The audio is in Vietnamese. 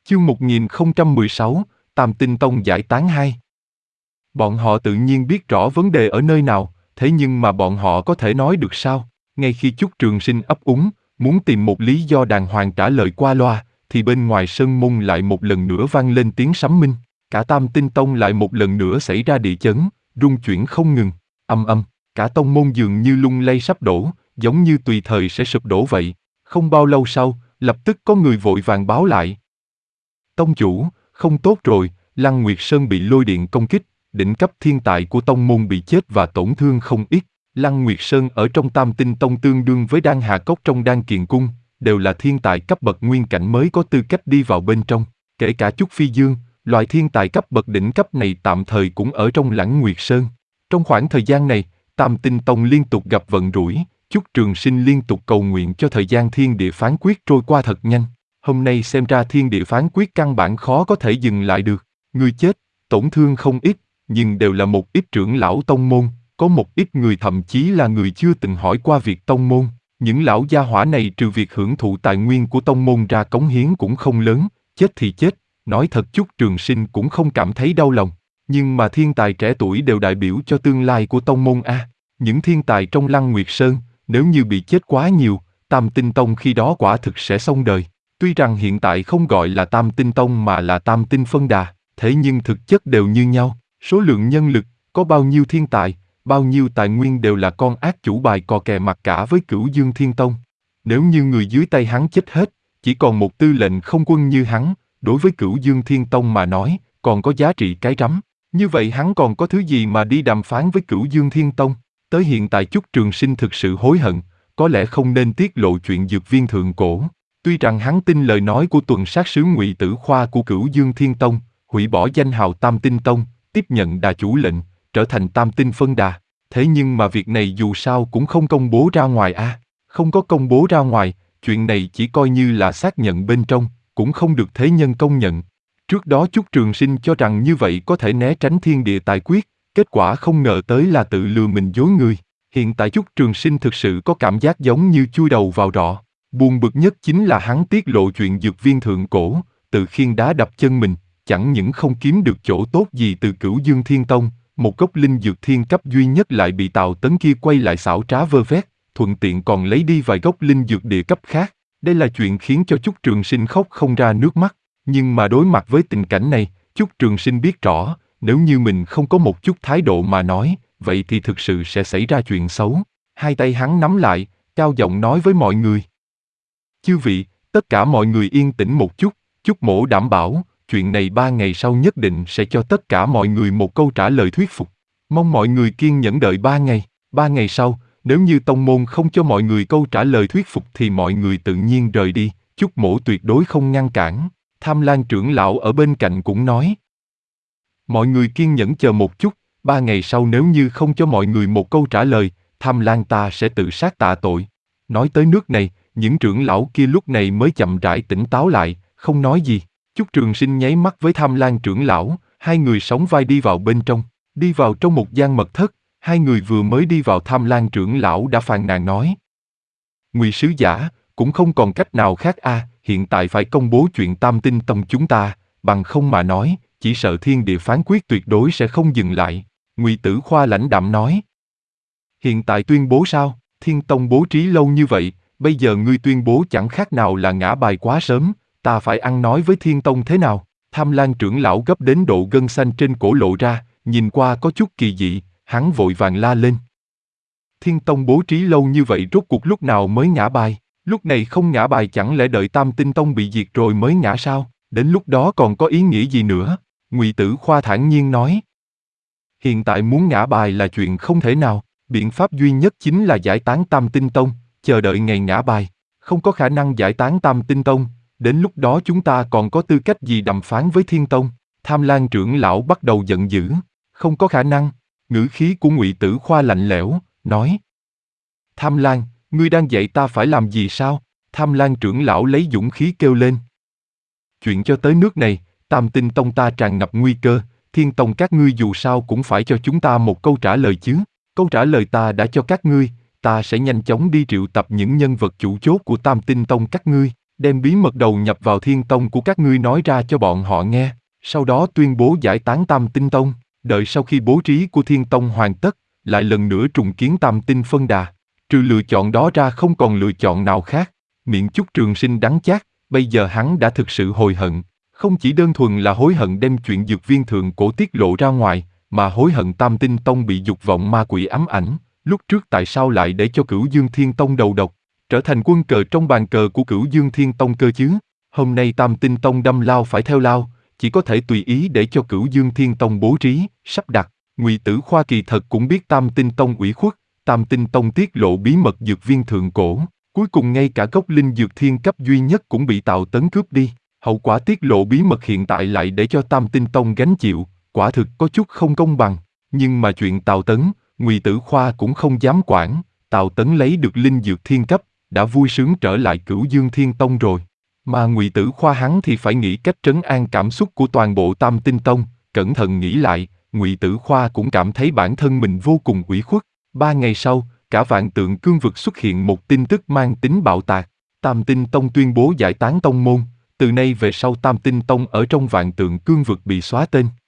Chương 1016, Tam Tinh Tông giải tán 2. Bọn họ tự nhiên biết rõ vấn đề ở nơi nào, thế nhưng mà bọn họ có thể nói được sao? Ngay khi Chúc Trường Sinh ấp úng, muốn tìm một lý do đàng hoàng trả lời qua loa, thì bên ngoài sơn môn lại một lần nữa vang lên tiếng sấm minh. Cả Tam Tinh Tông lại một lần nữa xảy ra địa chấn, rung chuyển không ngừng, âm âm, cả tông môn dường như lung lay sắp đổ, giống như tùy thời sẽ sụp đổ vậy. Không bao lâu sau, lập tức có người vội vàng báo lại. Tông chủ, không tốt rồi, Lăng Nguyệt Sơn bị lôi điện công kích, đỉnh cấp thiên tài của tông môn bị chết và tổn thương không ít. Lăng Nguyệt Sơn ở trong Tam Tinh Tông tương đương với Đan Hà Cốc trong Đan Kiền Cung, đều là thiên tài cấp bậc nguyên cảnh mới có tư cách đi vào bên trong. Kể cả Chúc Phi Dương, loại thiên tài cấp bậc đỉnh cấp này tạm thời cũng ở trong Lăng Nguyệt Sơn. Trong khoảng thời gian này, Tam Tinh Tông liên tục gặp vận rủi, Chúc Trường Sinh liên tục cầu nguyện cho thời gian thiên địa phán quyết trôi qua thật nhanh. Hôm nay xem ra thiên địa phán quyết căn bản khó có thể dừng lại được. Người chết, tổn thương không ít, nhưng đều là một ít trưởng lão tông môn, có một ít người thậm chí là người chưa từng hỏi qua việc tông môn. Những lão gia hỏa này trừ việc hưởng thụ tài nguyên của tông môn ra cống hiến cũng không lớn, chết thì chết, nói thật Chúc Trường Sinh cũng không cảm thấy đau lòng. Nhưng mà thiên tài trẻ tuổi đều đại biểu cho tương lai của tông môn a. Những thiên tài trong Lăng Nguyệt Sơn, nếu như bị chết quá nhiều, Tam Tinh Tông khi đó quả thực sẽ xong đời. Tuy rằng hiện tại không gọi là Tam Tinh Tông mà là Tam Tinh Phân Đà, thế nhưng thực chất đều như nhau. Số lượng nhân lực, có bao nhiêu thiên tài, bao nhiêu tài nguyên đều là con ác chủ bài cò kè mặt cả với Cửu Dương Thiên Tông. Nếu như người dưới tay hắn chết hết, chỉ còn một tư lệnh không quân như hắn, đối với Cửu Dương Thiên Tông mà nói, còn có giá trị cái rắm. Như vậy hắn còn có thứ gì mà đi đàm phán với Cửu Dương Thiên Tông? Tới hiện tại Chúc Trường Sinh thực sự hối hận, có lẽ không nên tiết lộ chuyện dược viên thượng cổ. Tuy rằng hắn tin lời nói của tuần sát sứ Ngụy Tử Khoa của Cửu Dương Thiên Tông, hủy bỏ danh hào Tam Tinh Tông, tiếp nhận đà chủ lệnh, trở thành Tam Tinh Phân Đà. Thế nhưng mà việc này dù sao cũng không công bố ra ngoài a. Không có công bố ra ngoài, chuyện này chỉ coi như là xác nhận bên trong, cũng không được thế nhân công nhận. Trước đó Chúc Trường Sinh cho rằng như vậy có thể né tránh thiên địa tài quyết, kết quả không ngờ tới là tự lừa mình dối người. Hiện tại Chúc Trường Sinh thực sự có cảm giác giống như chui đầu vào rọ. Buồn bực nhất chính là hắn tiết lộ chuyện dược viên thượng cổ, tự khiêng đá đập chân mình, chẳng những không kiếm được chỗ tốt gì từ Cửu Dương Thiên Tông, một gốc linh dược thiên cấp duy nhất lại bị Tào Tấn kia quay lại xảo trá vơ vét, thuận tiện còn lấy đi vài gốc linh dược địa cấp khác. Đây là chuyện khiến cho Chúc Trường Sinh khóc không ra nước mắt. Nhưng mà đối mặt với tình cảnh này, Chúc Trường Sinh biết rõ, nếu như mình không có một chút thái độ mà nói, vậy thì thực sự sẽ xảy ra chuyện xấu. Hai tay hắn nắm lại, cao giọng nói với mọi người. Chư vị, tất cả mọi người yên tĩnh một chút, Chúc mỗ đảm bảo, chuyện này 3 ngày sau nhất định sẽ cho tất cả mọi người một câu trả lời thuyết phục. Mong mọi người kiên nhẫn đợi 3 ngày, 3 ngày sau, nếu như tông môn không cho mọi người câu trả lời thuyết phục thì mọi người tự nhiên rời đi, Chúc mỗ tuyệt đối không ngăn cản. Tham Lan trưởng lão ở bên cạnh cũng nói. Mọi người kiên nhẫn chờ một chút, 3 ngày sau nếu như không cho mọi người một câu trả lời, Tham Lan ta sẽ tự sát tạ tội. Nói tới nước này, những trưởng lão kia lúc này mới chậm rãi tỉnh táo lại, không nói gì. Chúc Trường Sinh nháy mắt với Tham Lan trưởng lão, hai người sóng vai đi vào bên trong. Đi vào trong một gian mật thất, hai người vừa mới đi vào Tham Lan trưởng lão đã phàn nàn nói. Ngụy sứ giả, cũng không còn cách nào khác a, hiện tại phải công bố chuyện Tam Tinh Tông chúng ta, bằng không mà nói, chỉ sợ thiên địa phán quyết tuyệt đối sẽ không dừng lại. Ngụy Tử Khoa lãnh đạm nói. Hiện tại tuyên bố sao? Thiên Tông bố trí lâu như vậy, bây giờ ngươi tuyên bố chẳng khác nào là ngã bài quá sớm, ta phải ăn nói với Thiên Tông thế nào? Tham Lan trưởng lão gấp đến độ gân xanh trên cổ lộ ra, nhìn qua có chút kỳ dị, hắn vội vàng la lên. Thiên Tông bố trí lâu như vậy rốt cuộc lúc nào mới ngã bài? Lúc này không ngã bài chẳng lẽ đợi Tam Tinh Tông bị diệt rồi mới ngã sao? Đến lúc đó còn có ý nghĩa gì nữa? Ngụy Tử Khoa thản nhiên nói. Hiện tại muốn ngã bài là chuyện không thể nào, biện pháp duy nhất chính là giải tán Tam Tinh Tông, chờ đợi ngày ngã bài. Không có khả năng giải tán Tam Tinh Tông, đến lúc đó chúng ta còn có tư cách gì đàm phán với Thiên Tông? Tham Lan trưởng lão bắt đầu giận dữ. Không có khả năng. Ngữ khí của Ngụy Tử Khoa lạnh lẽo, nói. Tham Lan, ngươi đang dạy ta phải làm gì sao? Tham Lan trưởng lão lấy dũng khí kêu lên. Chuyện cho tới nước này, Tam Tinh Tông ta tràn ngập nguy cơ, Thiên Tông các ngươi dù sao cũng phải cho chúng ta một câu trả lời chứ. Câu trả lời ta đã cho các ngươi, ta sẽ nhanh chóng đi triệu tập những nhân vật chủ chốt của Tam Tinh Tông các ngươi. đem bí mật đầu nhập vào Thiên Tông của các ngươi nói ra cho bọn họ nghe, sau đó tuyên bố giải tán Tam Tinh Tông, đợi sau khi bố trí của Thiên Tông hoàn tất, lại lần nữa trùng kiến Tam Tinh phân đà. Trừ lựa chọn đó ra không còn lựa chọn nào khác. Miệng Chúc Trường Sinh đắng chát, bây giờ hắn đã thực sự hối hận. Không chỉ đơn thuần là hối hận đem chuyện dược viên thượng cổ tiết lộ ra ngoài, mà hối hận Tam Tinh Tông bị dục vọng ma quỷ ám ảnh. Lúc trước tại sao lại để cho Cửu Dương Thiên Tông đầu độc, trở thành quân cờ trong bàn cờ của Cửu Dương Thiên Tông cơ chứ? Hôm nay Tam Tinh Tông đâm lao phải theo lao, chỉ có thể tùy ý để cho Cửu Dương Thiên Tông bố trí, sắp đặt. Ngụy Tử Khoa kỳ thật cũng biết Tam Tinh Tông ủy khuất, Tam Tinh Tông tiết lộ bí mật dược viên thượng cổ, cuối cùng ngay cả gốc linh dược thiên cấp duy nhất cũng bị Tào Tấn cướp đi. Hậu quả tiết lộ bí mật hiện tại lại để cho Tam Tinh Tông gánh chịu, quả thực có chút không công bằng. Nhưng mà chuyện Tào Tấn, Ngụy Tử Khoa cũng không dám quản. Tào Tấn lấy được linh dược thiên cấp, đã vui sướng trở lại Cửu Dương Thiên Tông rồi. Mà Ngụy Tử Khoa hắn thì phải nghĩ cách trấn an cảm xúc của toàn bộ Tam Tinh Tông. Cẩn thận nghĩ lại, Ngụy Tử Khoa cũng cảm thấy bản thân mình vô cùng ủy khuất. 3 ngày sau, cả Vạn Tượng Cương vực xuất hiện một tin tức mang tính bạo tạc. Tam Tinh Tông tuyên bố giải tán tông môn. Từ nay về sau Tam Tinh Tông ở trong Vạn Tượng Cương vực bị xóa tên.